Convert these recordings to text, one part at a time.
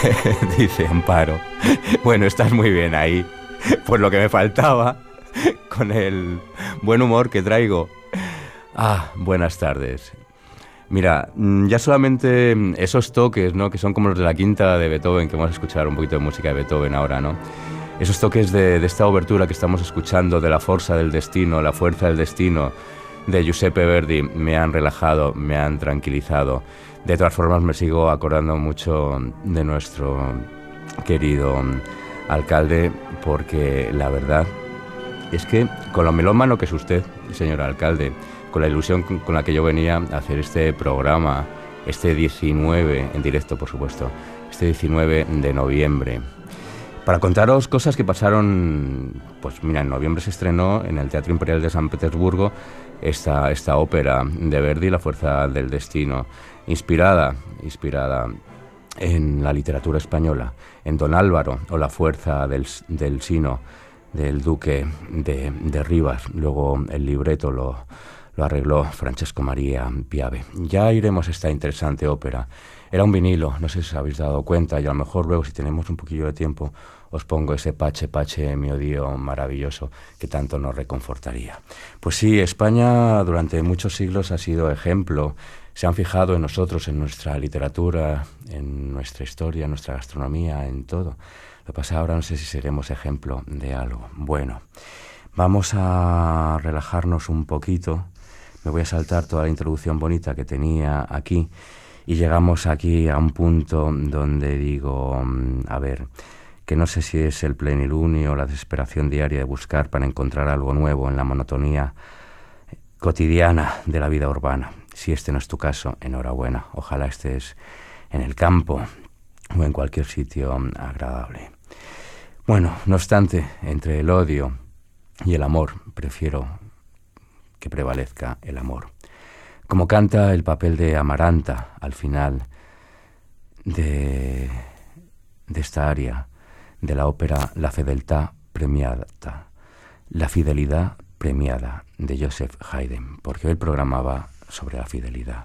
Dice Amparo. Bueno, estás muy bien ahí. Pues lo que me faltaba, con el buen humor que traigo. Buenas tardes. Mira, ya solamente esos toques, ¿no? Que son como los de la quinta de Beethoven, que vamos a escuchar un poquito de música de Beethoven ahora, ¿no? Esos toques de esta obertura que estamos escuchando, de la fuerza del destino, la fuerza del destino, de Giuseppe Verdi, me han relajado, me han tranquilizado. De todas formas, me sigo acordando mucho de nuestro querido alcalde, porque la verdad es que con lo melómano que es usted, señor alcalde, con la ilusión con la que yo venía a hacer este programa, este 19, en directo por supuesto, este 19 de noviembre, para contaros cosas que pasaron. Pues mira, en noviembre se estrenó en el Teatro Imperial de San Petersburgo esta ópera de Verdi, La fuerza del destino, inspirada en la literatura española, en Don Álvaro o La fuerza del Sino, del duque de Rivas. Luego el libreto lo arregló Francesco María Piave. Ya iremos a esta interesante ópera. Era un vinilo, no sé si os habéis dado cuenta, y a lo mejor luego, si tenemos un poquillo de tiempo, os pongo ese Pache Pache mio Dio maravilloso que tanto nos reconfortaría. Pues sí, España durante muchos siglos ha sido ejemplo. Se han fijado en nosotros, en nuestra literatura, en nuestra historia, en nuestra gastronomía, en todo. Lo que pasa ahora, no sé si seremos ejemplo de algo. Bueno, vamos a relajarnos un poquito. Me voy a saltar toda la introducción bonita que tenía aquí y llegamos aquí a un punto donde digo, a ver, que no sé si es el plenilunio o la desesperación diaria de buscar para encontrar algo nuevo en la monotonía cotidiana de la vida urbana. Si este no es tu caso, enhorabuena. Ojalá estés en el campo o en cualquier sitio agradable. Bueno, no obstante, entre el odio y el amor, prefiero que prevalezca el amor. Como canta el papel de Amaranta al final de esta aria de la ópera La fedeltà premiata, la fidelidad premiada de Joseph Haydn, porque él programaba sobre la fidelidad.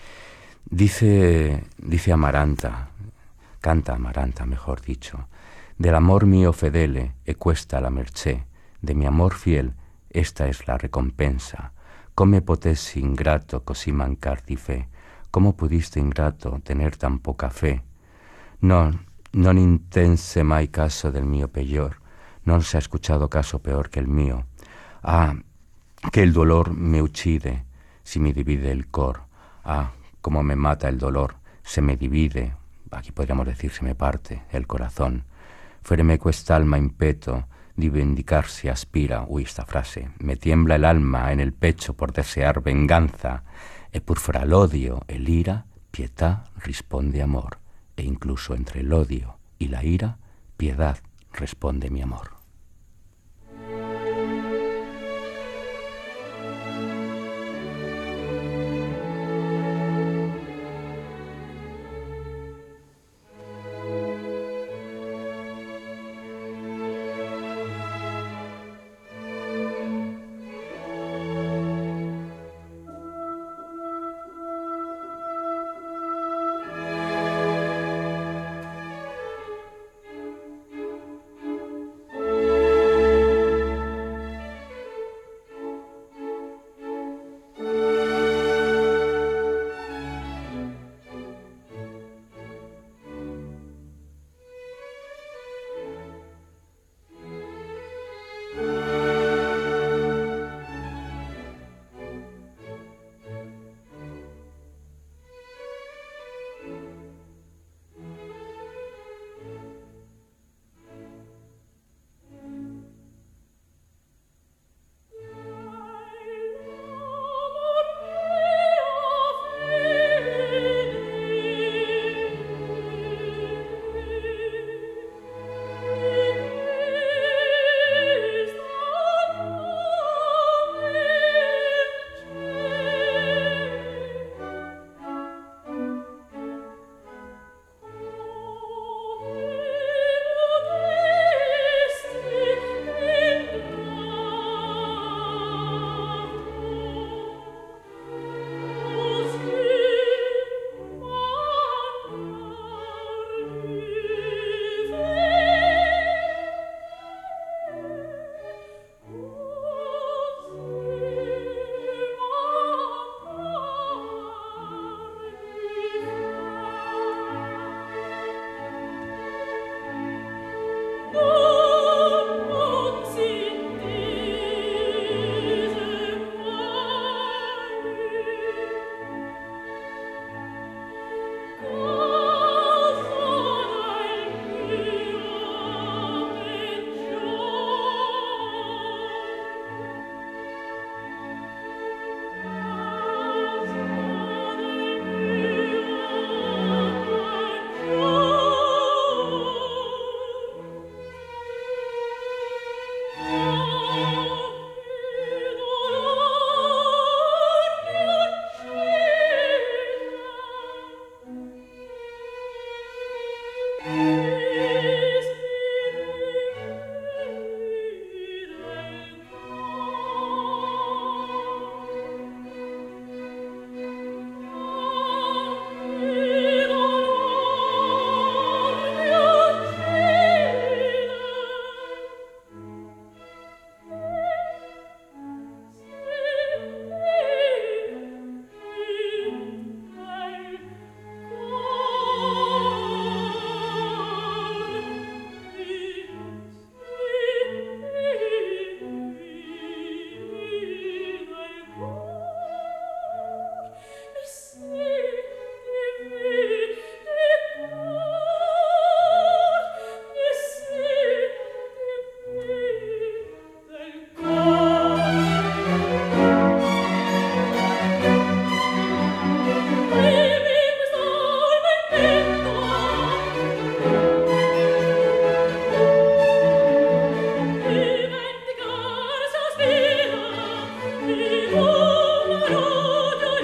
Dice Amaranta, canta Amaranta, mejor dicho, del amor mío fedele e questa la mercé, de mi amor fiel esta es la recompensa. Come potessi ingrato così mancar di fe? ¿Cómo pudiste, ingrato, tener tan poca fe? Non intense mai caso del mio peggior, non se ha escuchado caso peor que el mío. Que el dolor me uccide si me divide el cor. Como me mata el dolor, se me divide, aquí podríamos decir se me parte, el corazón. Fuéreme quest'alma in peto, di vendicarsi aspira. Esta frase. Me tiembla el alma en el pecho por desear venganza. E pur fra l'odio e l'ira, pietà risponde amor. E incluso entre el odio y la ira, piedad responde mi amor.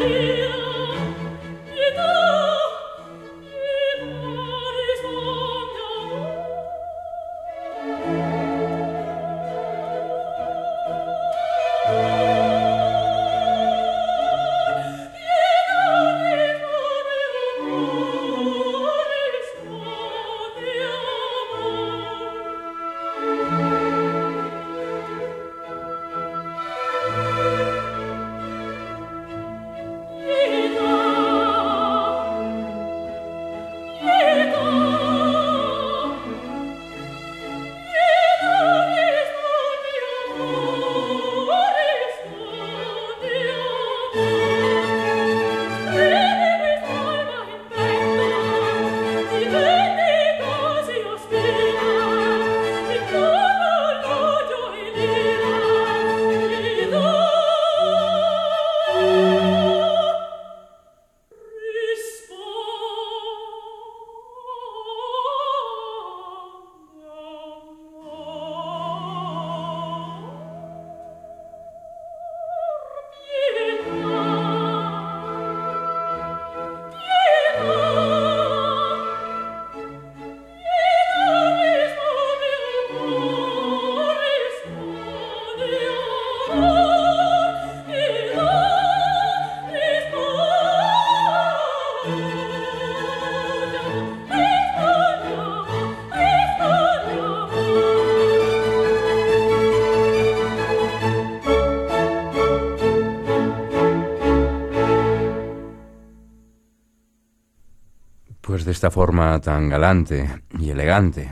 Pues de esta forma tan galante y elegante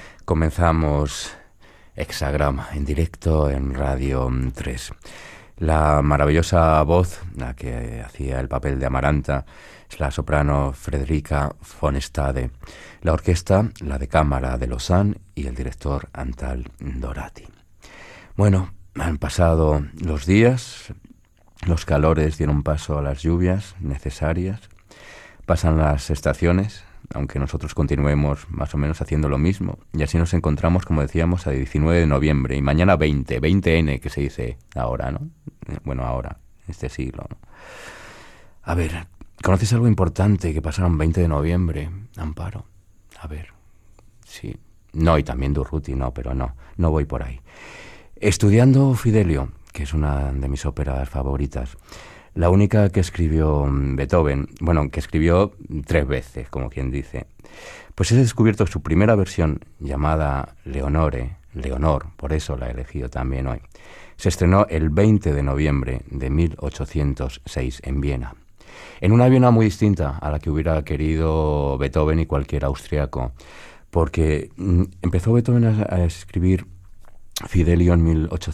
comenzamos Hexagrama en directo en Radio 3. La maravillosa voz, la que hacía el papel de Amaranta, es la soprano Frederica von Stade. La orquesta, la de cámara de Lausanne y el director Antal Dorati. Bueno, han pasado los días, los calores dieron paso a las lluvias necesarias. Pasan las estaciones, aunque nosotros continuemos más o menos haciendo lo mismo. Y así nos encontramos, como decíamos, a 19 de noviembre. Y mañana 20N, que se dice ahora, ¿no? Bueno, ahora, en este siglo, ¿no? A ver, ¿conoces algo importante que pasaron 20 de noviembre, Amparo? A ver, sí. No, y también Durruti, no, pero no voy por ahí. Estudiando Fidelio, que es una de mis óperas favoritas, la única que escribió Beethoven, bueno, que escribió 3 veces, como quien dice, pues he descubierto su primera versión, llamada Leonor, por eso la he elegido también hoy. Se estrenó el 20 de noviembre de 1806 en Viena, en una Viena muy distinta a la que hubiera querido Beethoven y cualquier austriaco, porque empezó Beethoven a escribir Fidelio en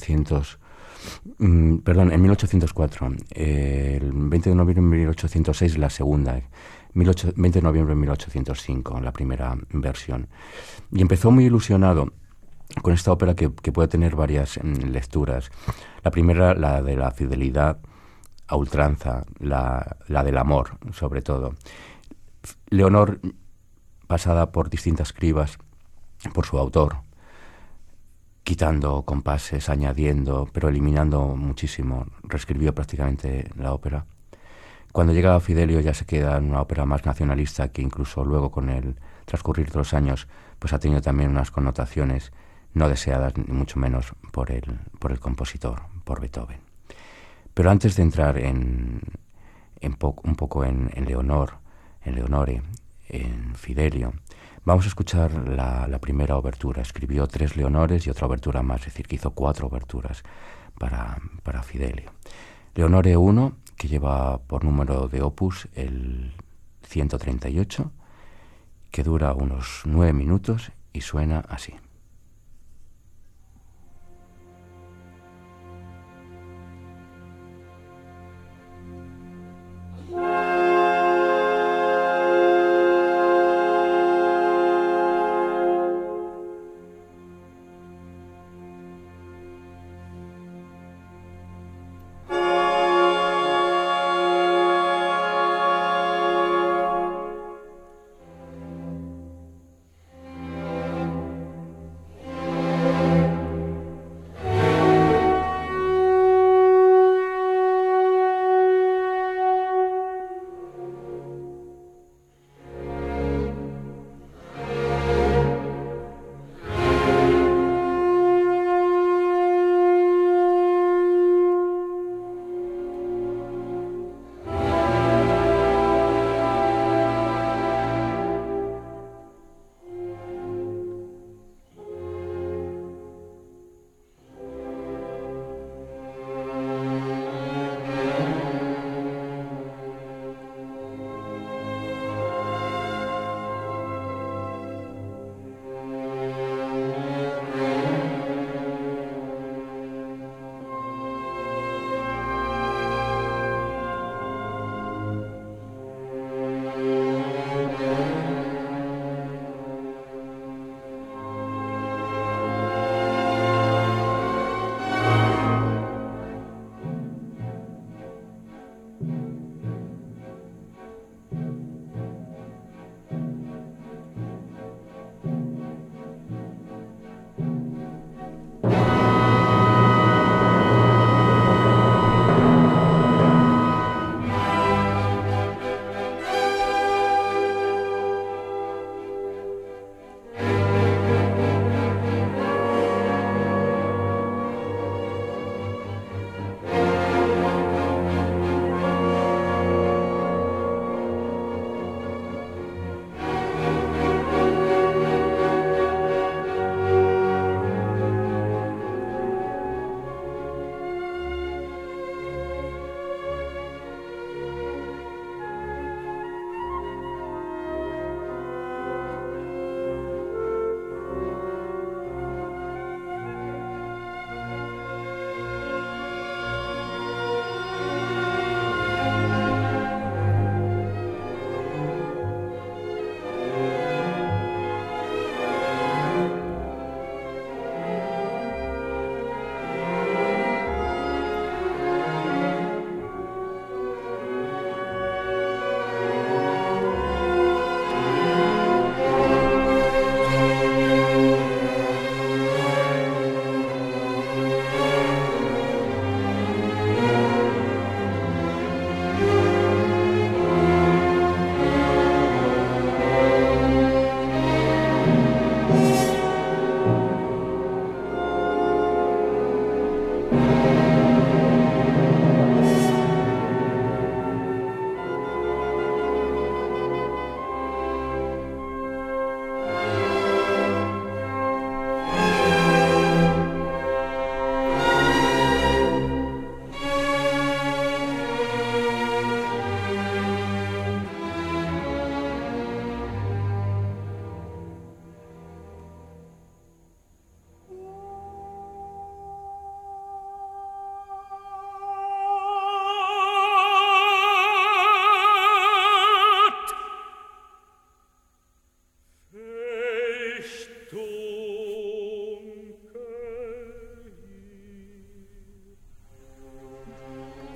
1804, el 20 de noviembre de 1806 la segunda, 20 de noviembre de 1805 la primera versión. Y empezó muy ilusionado con esta ópera que puede tener varias lecturas. La primera, la de la fidelidad a ultranza, la del amor, sobre todo. Leonor, pasada por distintas cribas, por su autor, quitando compases, añadiendo, pero eliminando muchísimo. Reescribió prácticamente la ópera. Cuando llega a Fidelio ya se queda en una ópera más nacionalista que incluso luego con el transcurrir de los años pues ha tenido también unas connotaciones no deseadas ni mucho menos por el compositor, por Beethoven. Pero antes de entrar un poco en Leonore, en Fidelio, vamos a escuchar la primera obertura. Escribió 3 Leonores y otra obertura más, es decir, que hizo 4 oberturas para Fidelio. Leonore 1, que lleva por número de opus el 138, que dura unos 9 minutos y suena así.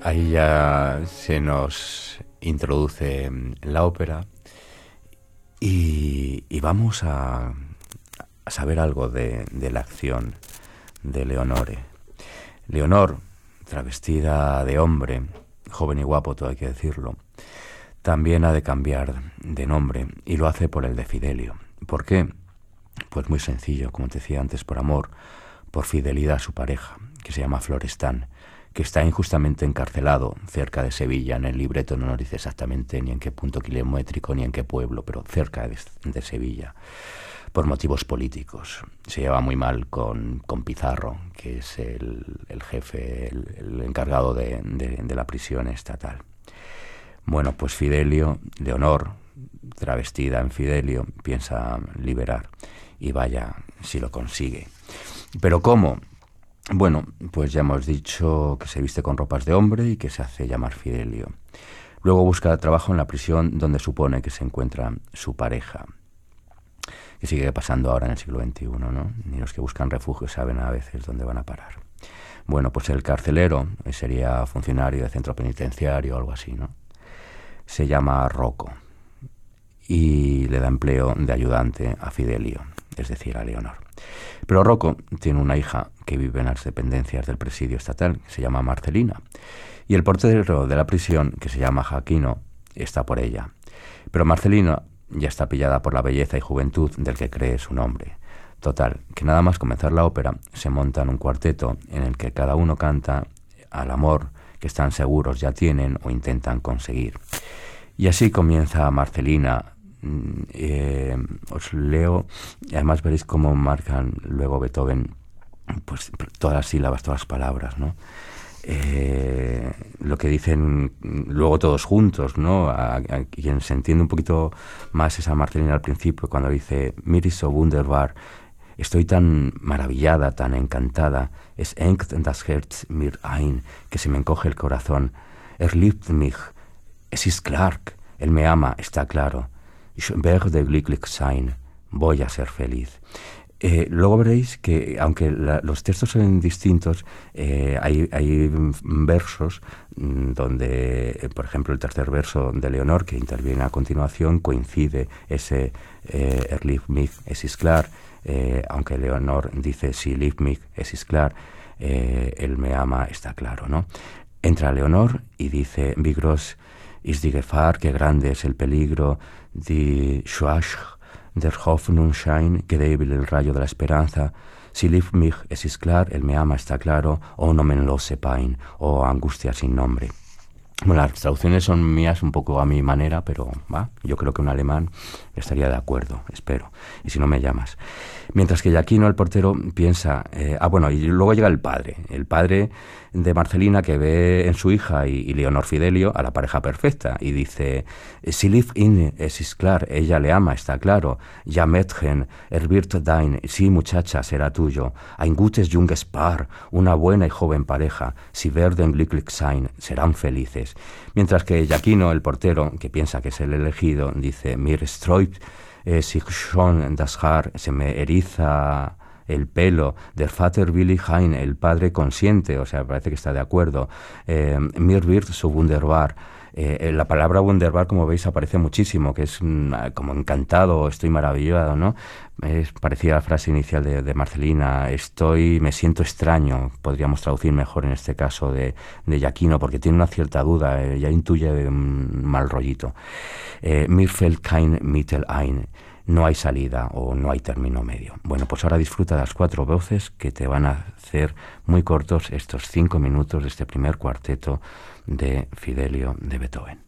ahí ya se nos introduce en la ópera y vamos a saber algo de la acción de Leonore. Leonor, travestida de hombre, joven y guapo, todo hay que decirlo, también ha de cambiar de nombre y lo hace por el de Fidelio. ¿Por qué? Pues muy sencillo, como te decía antes, por amor, por fidelidad a su pareja, que se llama Florestán, que está injustamente encarcelado cerca de Sevilla. En el libreto no nos dice exactamente ni en qué punto kilométrico ni en qué pueblo, pero cerca de Sevilla, por motivos políticos. Se lleva muy mal con Pizarro, que es el jefe, el encargado de la prisión estatal. Bueno, pues Fidelio, Leonor, travestida en Fidelio, piensa liberar y vaya si lo consigue. ¿Pero cómo? Bueno, pues ya hemos dicho que se viste con ropas de hombre y que se hace llamar Fidelio. Luego busca trabajo en la prisión donde supone que se encuentra su pareja, que sigue pasando ahora en el siglo XXI, ¿no? Ni los que buscan refugio saben a veces dónde van a parar. Bueno, pues el carcelero sería funcionario de centro penitenciario o algo así, ¿no? Se llama Rocco y le da empleo de ayudante a Fidelio, es decir, a Leonor. Pero Rocco tiene una hija que vive en las dependencias del presidio estatal, que se llama Marcelina, y el portero de la prisión, que se llama Jaquino, está por ella. Pero Marcelina ya está pillada por la belleza y juventud del que cree su nombre. Total, que nada más comenzar la ópera, se montan un cuarteto en el que cada uno canta al amor que están seguros ya tienen o intentan conseguir. Y así comienza Marcelina. Os leo, y además veréis cómo marcan luego Beethoven, pues todas las sílabas, todas las palabras, ¿no? Lo que dicen luego todos juntos, ¿no? A quien se entiende un poquito más esa Marcelina al principio, cuando dice Mir ist so wunderbar, estoy tan maravillada, tan encantada, es engt das Herz mir ein, que se me encoge el corazón, liebt mich, es ist klar, él me ama, está claro, ich werde glücklich sein, voy a ser feliz. Luego veréis que, aunque los textos son distintos, hay versos donde, por ejemplo, el tercer verso de Leonor, que interviene a continuación, coincide ese liebt mich, es ist klar, aunque Leonor dice si liebt mich, es ist klar, él me ama, está claro, ¿no? Entra Leonor y dice, wie groß ist die Gefahr, qué grande es el peligro, die Schwach der Hoffnungsschein, que débil el rayo de la esperanza, si liebt mich, es ist klar, él me ama, está claro, o namenlose Pein, o angustia sin nombre. Bueno, las traducciones son mías un poco a mi manera, pero yo creo que un alemán estaría de acuerdo, espero, y si no me llamas. Mientras que Giaquino, el portero, piensa, bueno, y luego llega el padre de Marcelina, que ve en su hija y Leonor Fidelio a la pareja perfecta, y dice, sie liebt ihn, es ist klar, ella le ama, está claro, ja Mädchen, wird dein, sí muchacha, será tuyo, ein gutes junges Paar, una buena y joven pareja, sie werden glücklich sein, serán felices. Mientras que Giaquino, el portero, que piensa que es el elegido, dice, mir sträubt sich schon das Haar, se me eriza el pelo, der Vater will ein, el padre consiente, o sea, parece que está de acuerdo, mir wird so wunderbar. La palabra wunderbar, como veis, aparece muchísimo, que es como encantado, estoy maravillado, ¿no? Es parecida a la frase inicial de Marcelina, me siento extraño, podríamos traducir mejor en este caso de Giaquino, porque tiene una cierta duda, ya intuye un mal rollito. Mir fällt kein Mittel ein, no hay salida o no hay término medio. Bueno, pues ahora disfruta de las 4 voces que te van a hacer muy cortos estos 5 minutos de este primer cuarteto de Fidelio de Beethoven.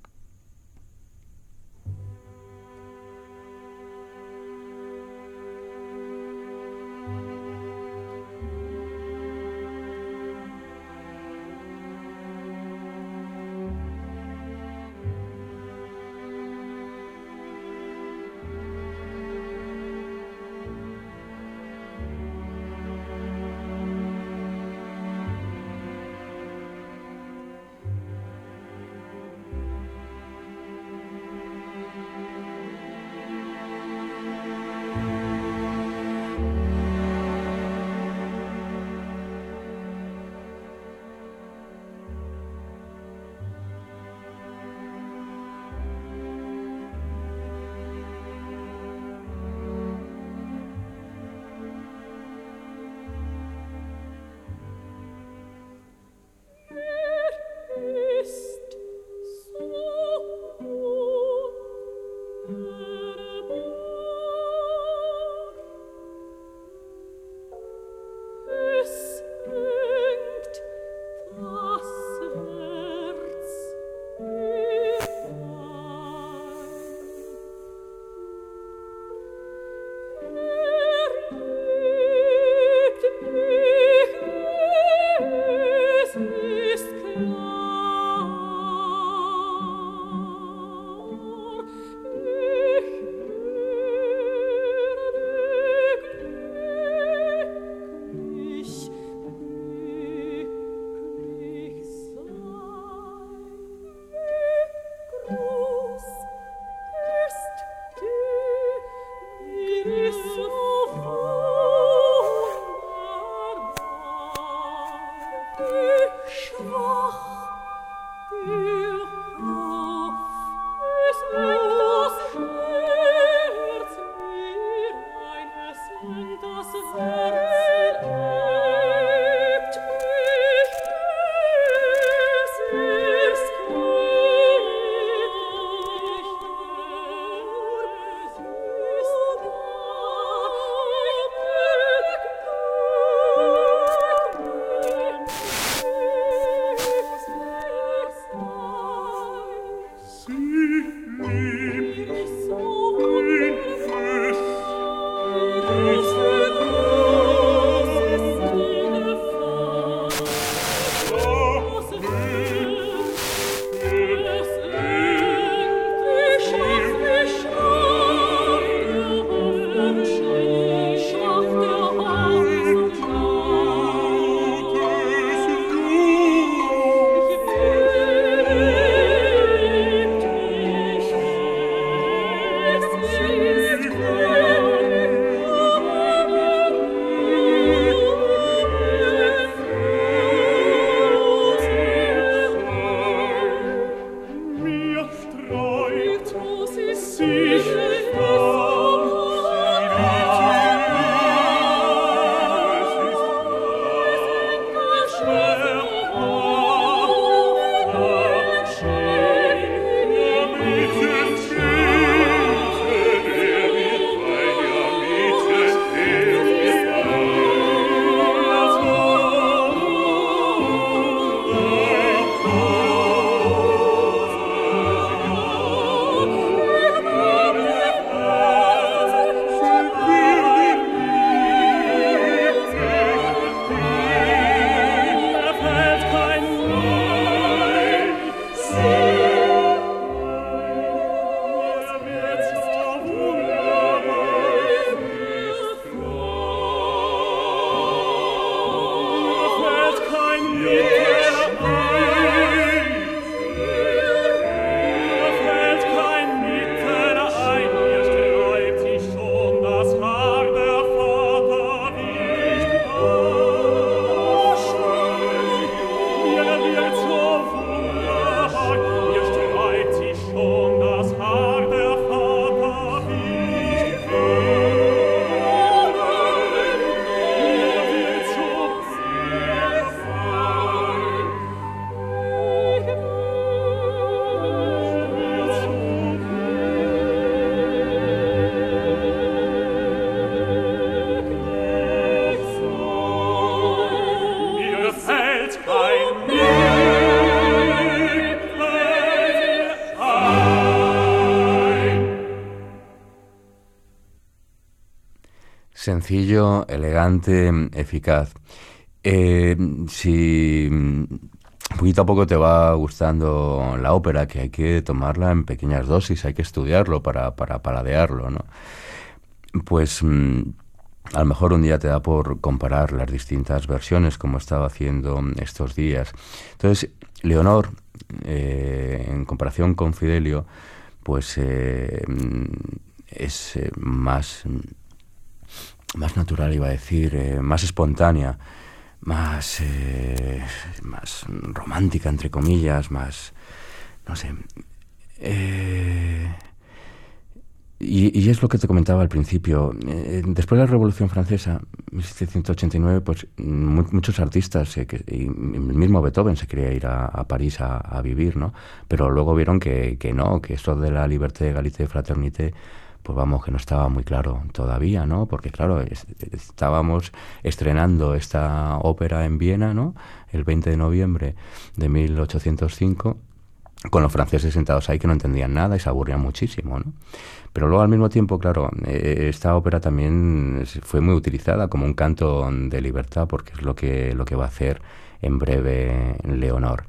Sencillo, elegante, eficaz. Eh, si poquito a poco te va gustando la ópera, que hay que tomarla en pequeñas dosis, hay que estudiarlo para paladearlo, ¿no? Pues a lo mejor un día te da por comparar las distintas versiones, como he estado haciendo estos días. Entonces, Leonor, en comparación con Fidelio, pues es más natural, iba a decir, más espontánea, más, más romántica, entre comillas, más, no sé. eh, y es lo que te comentaba al principio. Después de la Revolución Francesa, 1789, pues muchos artistas, y el mismo Beethoven se quería ir a París a vivir, ¿no? Pero luego vieron que no, que esto de la liberté, égalité, fraternité, pues vamos, que no estaba muy claro todavía, ¿no? Porque claro, estábamos estrenando esta ópera en Viena, ¿no? El 20 de noviembre de 1805, con los franceses sentados ahí que no entendían nada y se aburrían muchísimo, ¿no? Pero luego al mismo tiempo, claro, esta ópera también fue muy utilizada como un canto de libertad, porque es lo que va a hacer en breve Leonor.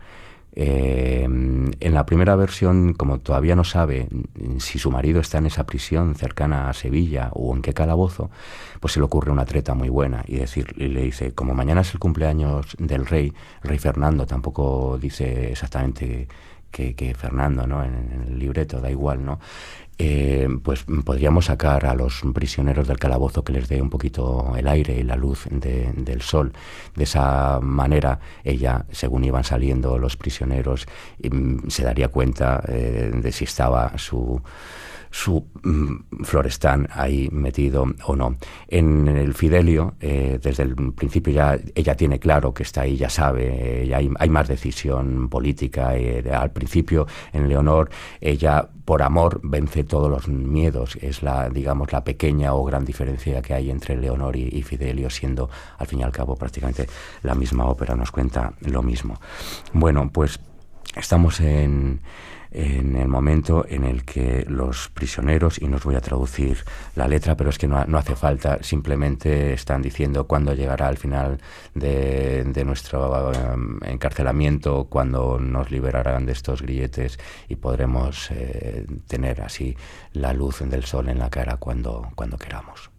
En la primera versión, como todavía no sabe si su marido está en esa prisión cercana a Sevilla o en qué calabozo, pues se le ocurre una treta muy buena y le dice, como mañana es el cumpleaños del rey, el rey Fernando, tampoco dice exactamente que Fernando, ¿no? En el libreto, da igual, ¿no? Pues podríamos sacar a los prisioneros del calabozo que les dé un poquito el aire y la luz del sol. De esa manera, ella, según iban saliendo los prisioneros, se daría cuenta de si estaba su Florestán ahí metido o no. En el Fidelio, desde el principio ya ella tiene claro que está ahí, ya sabe, ya hay más decisión política. Al principio, en Leonor, ella por amor vence todos los miedos. Es la, digamos, la pequeña o gran diferencia que hay entre Leonor y Fidelio, siendo al fin y al cabo prácticamente la misma ópera, nos cuenta lo mismo. Bueno, pues estamos en el momento en el que los prisioneros, y no os voy a traducir la letra, pero es que no hace falta, simplemente están diciendo cuándo llegará al final de nuestro encarcelamiento, cuándo nos liberarán de estos grilletes y podremos tener así la luz del sol en la cara cuando queramos.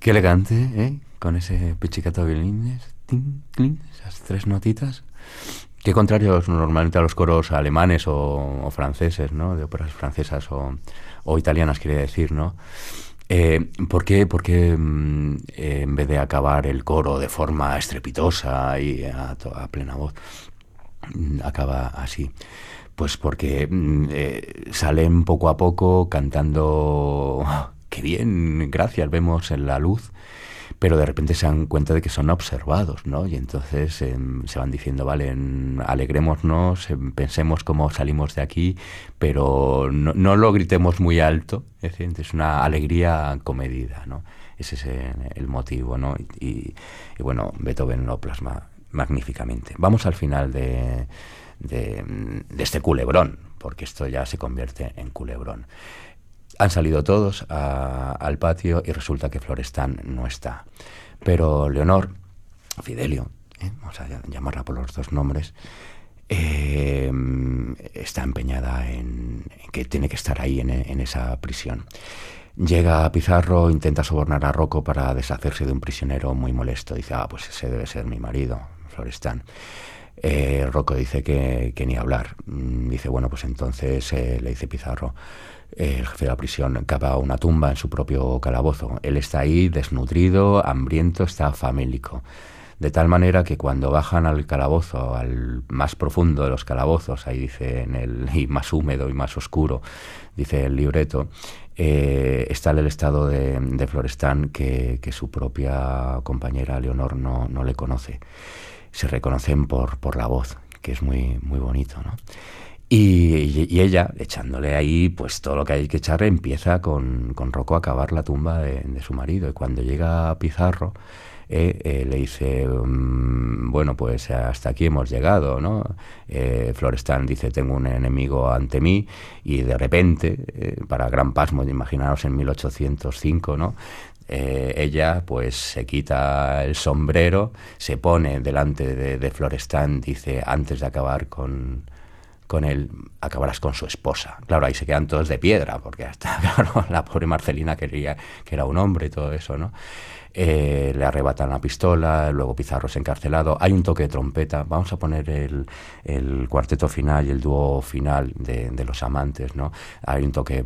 Qué elegante, ¿eh? Con ese pizzicato de violines, tin, clin, esas 3 notitas. Qué contrarios normalmente a los coros alemanes o franceses, ¿no? De óperas francesas o italianas, quería decir, ¿no? ¿Por qué en vez de acabar el coro de forma estrepitosa y a plena voz, acaba así? Pues porque salen poco a poco cantando, "Oh, qué bien, gracias, vemos en la luz", pero de repente se dan cuenta de que son observados, ¿no? Y entonces se van diciendo, vale, alegrémonos, pensemos cómo salimos de aquí, pero no lo gritemos muy alto, es decir, es una alegría comedida, ¿no? Ese es el motivo, ¿no? Y bueno, Beethoven lo plasma magníficamente. Vamos al final de este culebrón, porque esto ya se convierte en culebrón. Han salido todos al patio y resulta que Florestan no está. Pero Leonor, Fidelio, vamos a llamarla por los 2 nombres, está empeñada en que tiene que estar ahí en esa prisión. Llega Pizarro, intenta sobornar a Rocco para deshacerse de un prisionero muy molesto. Dice, pues ese debe ser mi marido, Florestan. Rocco dice que ni hablar. Dice, bueno, pues entonces le dice Pizarro, el jefe de la prisión cava una tumba en su propio calabozo. Él está ahí desnutrido, hambriento, está famélico. De tal manera que cuando bajan al calabozo, al más profundo de los calabozos, ahí dice, y más húmedo y más oscuro, dice el libreto, está en el estado de Florestan que su propia compañera Leonor no le conoce. Se reconocen por la voz, que es muy, muy bonito, ¿no? Y ella, echándole ahí pues todo lo que hay que echarle, empieza con Rocco a cavar la tumba de su marido. Y cuando llega Pizarro, le dice, bueno, pues hasta aquí hemos llegado, ¿no? Florestan dice, tengo un enemigo ante mí, y de repente, para gran pasmo, imaginaros en 1805, ¿no? Ella pues se quita el sombrero, se pone delante de Florestan, dice, antes de acabar con él, acabarás con su esposa. Claro, ahí se quedan todos de piedra, porque hasta, claro, la pobre Marcelina quería que era un hombre y todo eso, ¿no? Le arrebatan la pistola, luego Pizarro es encarcelado. Hay un toque de trompeta. Vamos a poner el cuarteto final y el dúo final de los amantes, ¿no? Hay un toque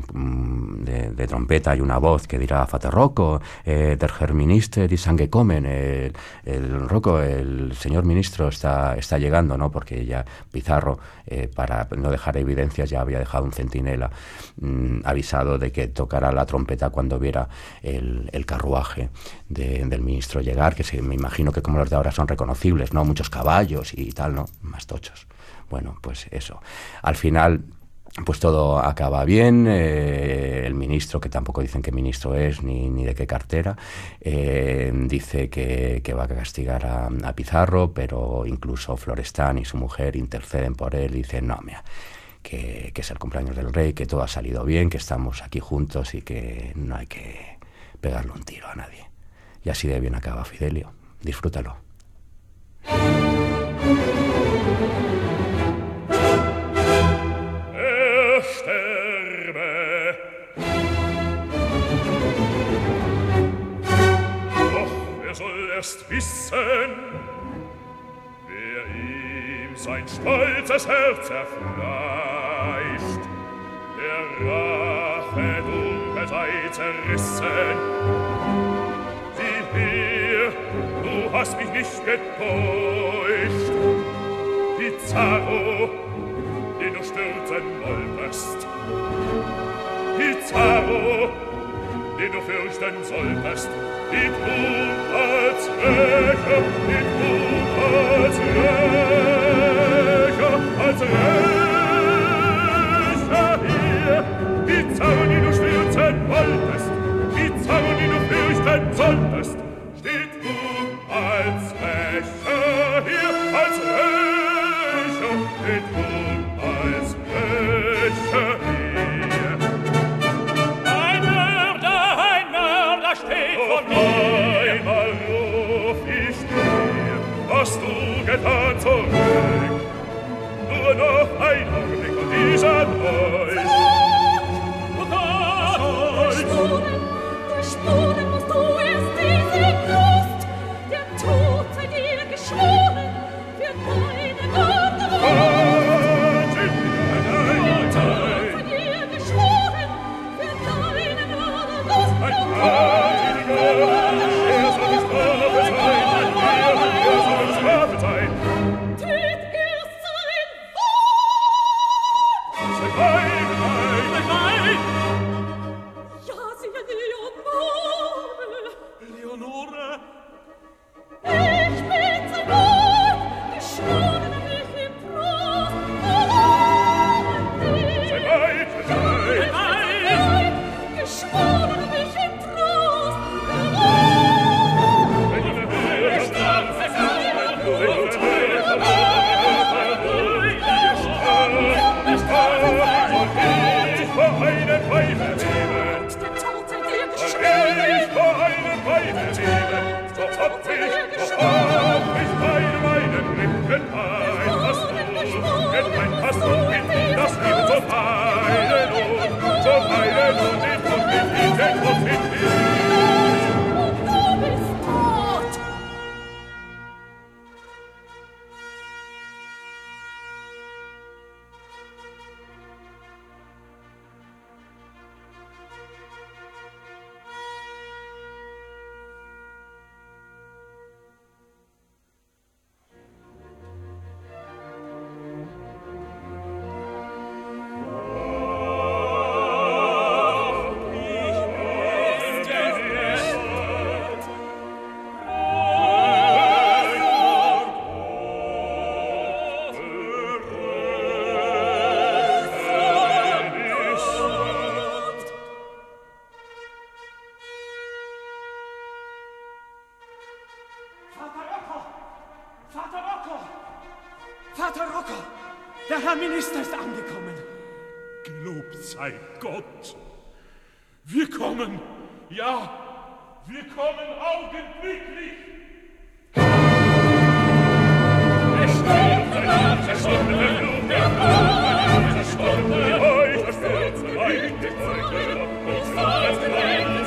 de trompeta, hay una voz que dirá Vater Rocco, der Herr Minister y Sangue comen. El Rocco, el señor ministro está llegando, ¿no? Porque ya Pizarro, para no dejar evidencias, ya había dejado un centinela avisado de que tocara la trompeta cuando viera el carruaje del ministro llegar, que me imagino que como los de ahora son reconocibles, ¿no? Muchos caballos y tal, ¿no? Más tochos. Bueno, pues eso. Al final, pues todo acaba bien. El ministro, que tampoco dicen qué ministro es ni de qué cartera, dice que va a castigar a Pizarro, pero incluso Florestan y su mujer interceden por él y dicen, no, mira, que es el cumpleaños del rey, que todo ha salido bien, que estamos aquí juntos y que no hay que pegarle un tiro a nadie. Y así de bien acaba Fidelio. Disfrútalo. Sterbe. Doch wer soll erst wissen, wer ihm sein stolzes Herz erfleischt, der Rache dunkel sei zerrissen. Sieh her, du hast mich nicht getäuscht, Pizarro, den du stürzen wolltest. Pizarro, den du fürchten solltest, die Tod als Rächer, die Tod als Rächer, als Rächer hier. Pizarro, den du stürzen wolltest, Pizarro, den du fürchten solltest, steht du als Rächer hier, als Rächer, steht du als Rächer hier. Ein Mörder steht vor mir. Einmal ruf ich dir, was du getan zurück. Nur noch ein Augenblick und dieser Dolch. Durch Spuren musst du erst hast du in das Leben so feilen und den Tod mit ihm, den Tod mit ihm. Und du bist tot. Vater Rocco, der Herr Minister ist angekommen. Gelobt sei Gott. Wir kommen, ja, wir kommen augenblicklich. Es stirbt ein abgeschottener Blut, der Blut, es stirbt ein Heu, es stirbt ein Heu, es stirbt ein Heu, es stirbt ein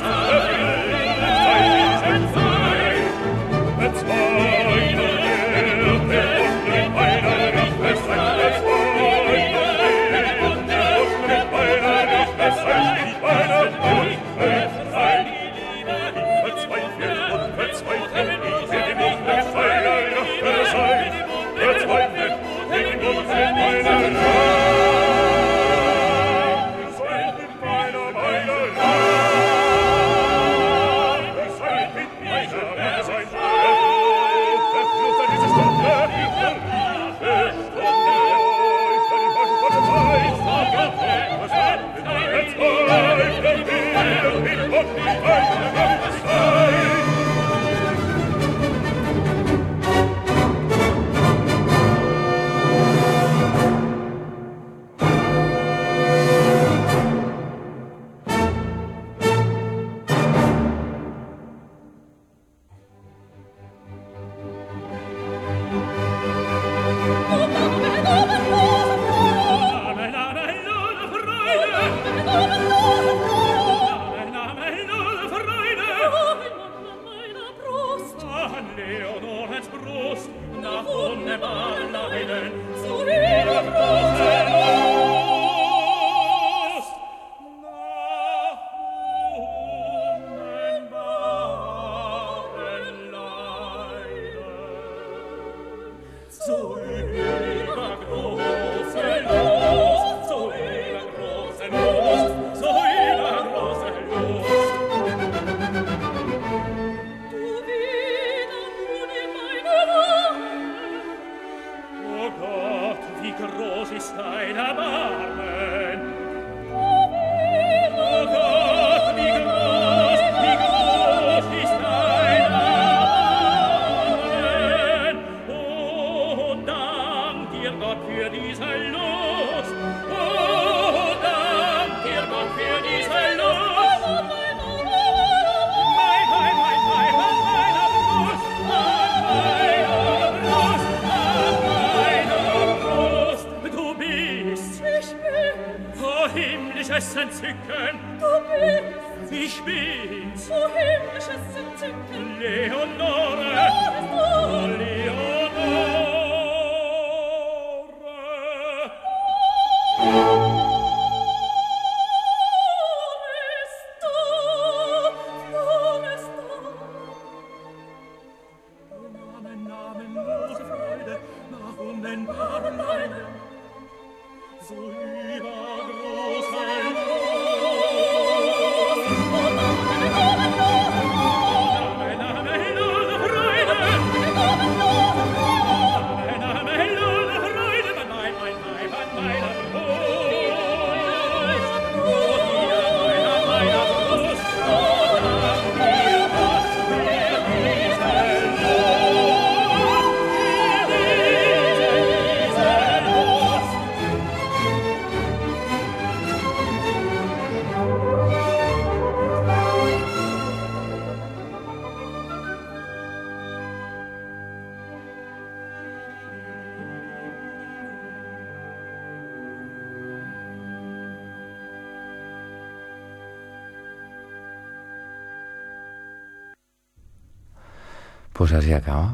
Pues así acaba.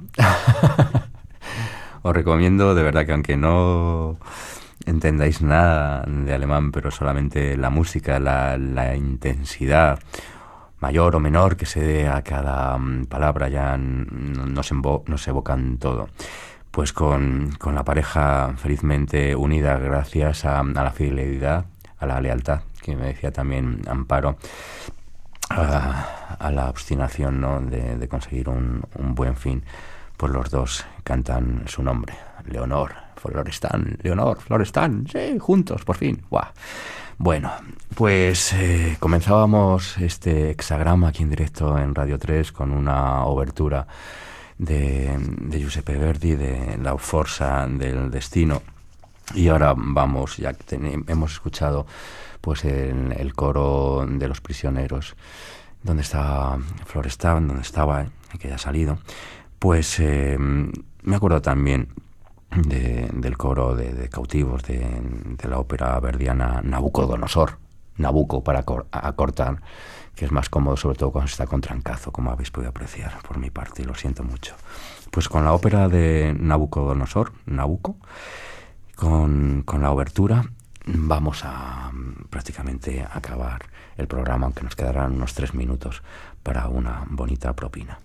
Os recomiendo, de verdad, que aunque no entendáis nada de alemán, pero solamente la música, la intensidad mayor o menor que se dé a cada palabra, ya nos evocan todo. Pues con la pareja felizmente unida gracias a la fidelidad, a la lealtad, que me decía también Amparo, a la obstinación, ¿no?, de conseguir un buen fin, pues los dos cantan su nombre, Leonor, Florestan, sí, juntos, por fin. ¡Guau! Bueno, pues comenzábamos este hexagrama aquí en directo en Radio 3 con una obertura de Giuseppe Verdi, de La Forza del Destino. Y ahora vamos, ya que hemos escuchado pues el coro de los prisioneros, donde estaba Florestan, donde estaba, que ya ha salido, pues me acuerdo también del coro de cautivos de la ópera verdiana Nabucodonosor, Nabucco para acortar, que es más cómodo, sobre todo cuando se está con trancazo, como habéis podido apreciar por mi parte, y lo siento mucho. Pues con la ópera de Nabucodonosor, Nabucco, con la obertura, vamos a prácticamente acabar el programa, aunque nos quedarán unos 3 minutos para una bonita propina.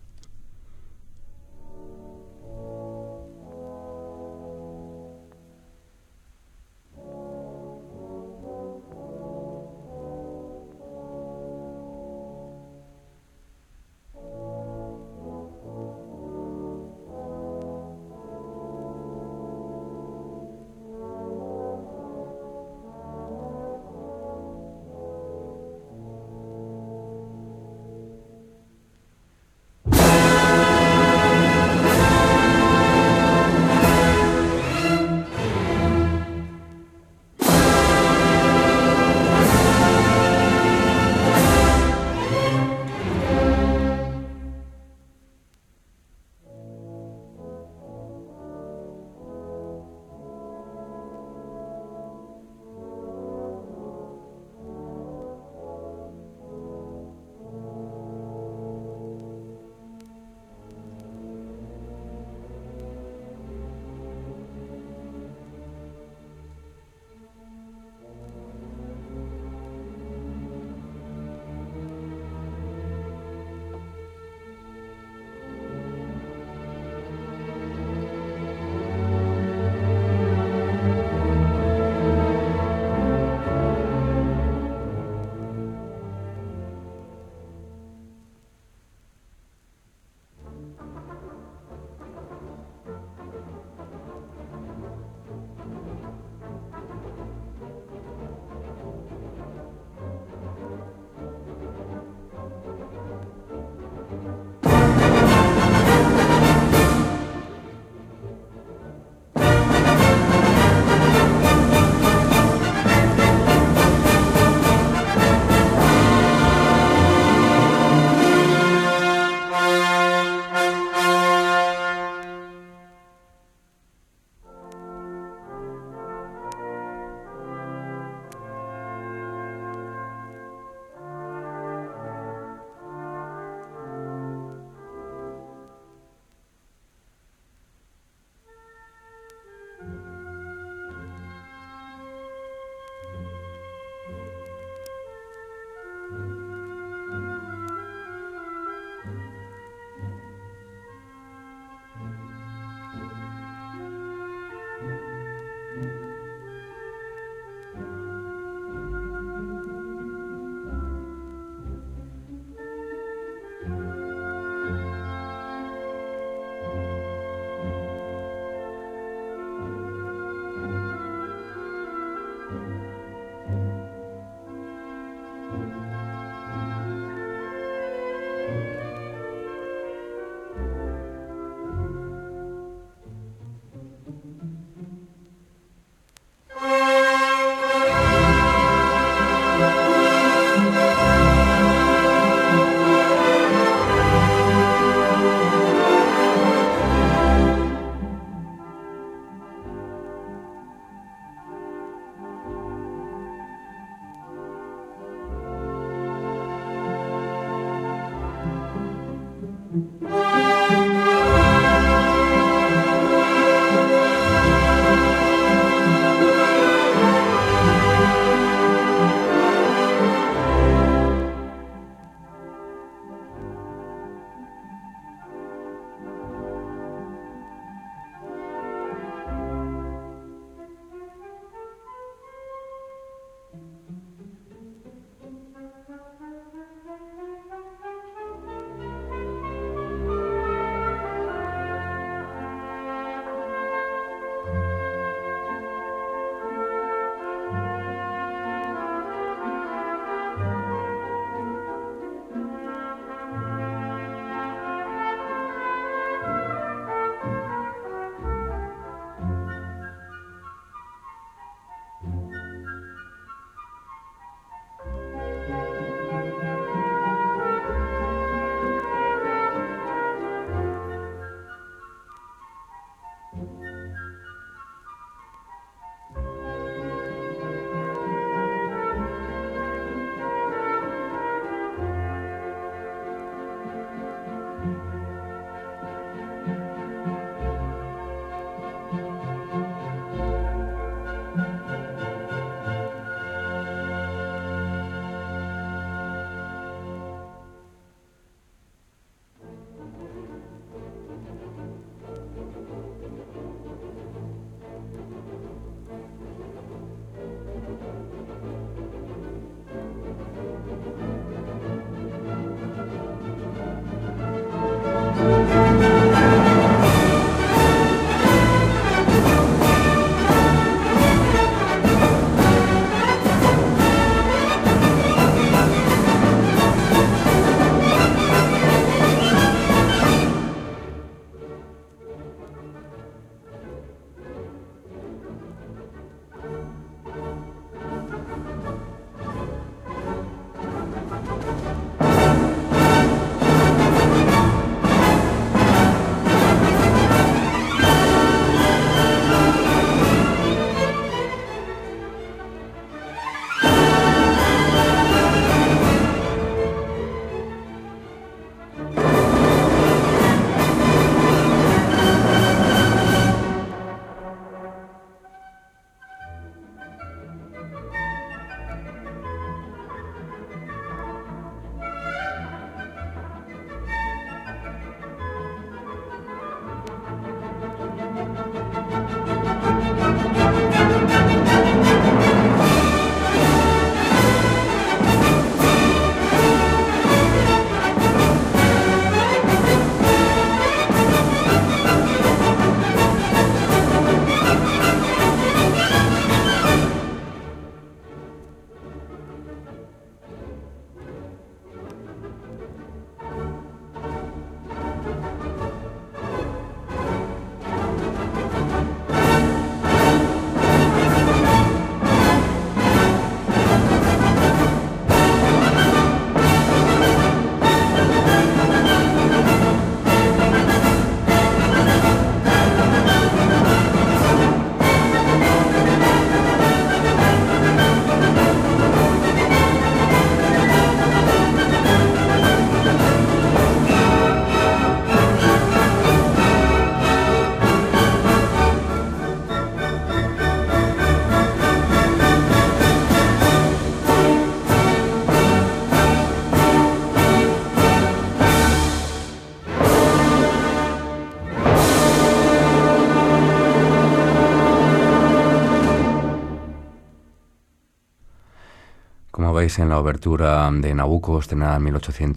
Como veis en la obertura de Nabucco, estrenada en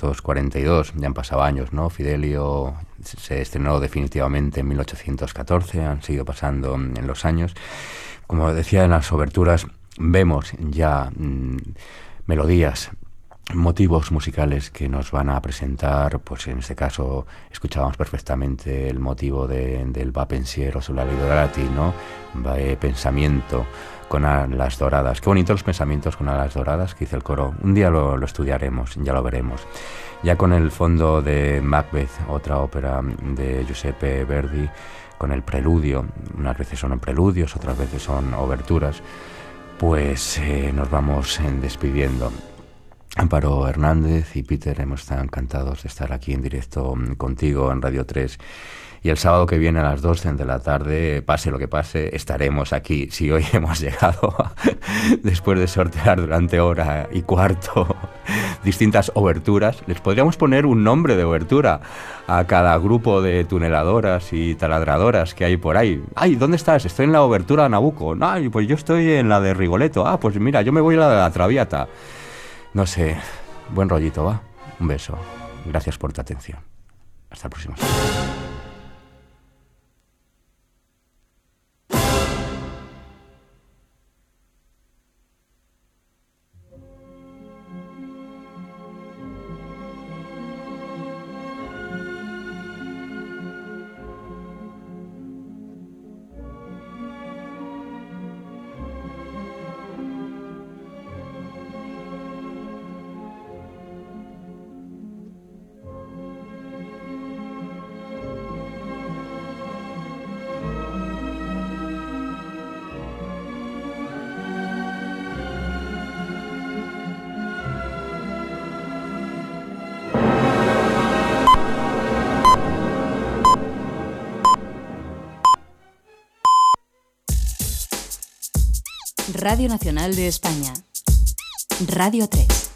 1842, ya han pasado años, ¿no? Fidelio se estrenó definitivamente en 1814, han seguido pasando en los años. Como decía, en las oberturas vemos ya melodías, motivos musicales que nos van a presentar, pues en este caso escuchábamos perfectamente el motivo del Va pensiero sulla lidorati, ¿no? Va pensamiento con alas doradas. Qué bonitos los pensamientos con alas doradas, que dice el coro. Un día lo estudiaremos, ya lo veremos. Ya con el fondo de Macbeth, otra ópera de Giuseppe Verdi, con el preludio, unas veces son preludios, otras veces son oberturas, pues nos vamos despidiendo. Amparo Hernández y Peter hemos estado encantados de estar aquí en directo contigo en Radio 3. Y el sábado que viene a las 2 de la tarde, pase lo que pase, estaremos aquí. Si hoy hemos llegado, después de sortear durante hora y cuarto distintas oberturas, les podríamos poner un nombre de obertura a cada grupo de tuneladoras y taladradoras que hay por ahí. ¡Ay, ¿dónde estás? Estoy en la obertura de Nabucco. ¡Ay, pues yo estoy en la de Rigoletto! ¡Ah, pues mira, yo me voy a la de la Traviata! No sé, buen rollito, ¿va? Un beso. Gracias por tu atención. Hasta el próximo. Radio Nacional de España. Radio 3.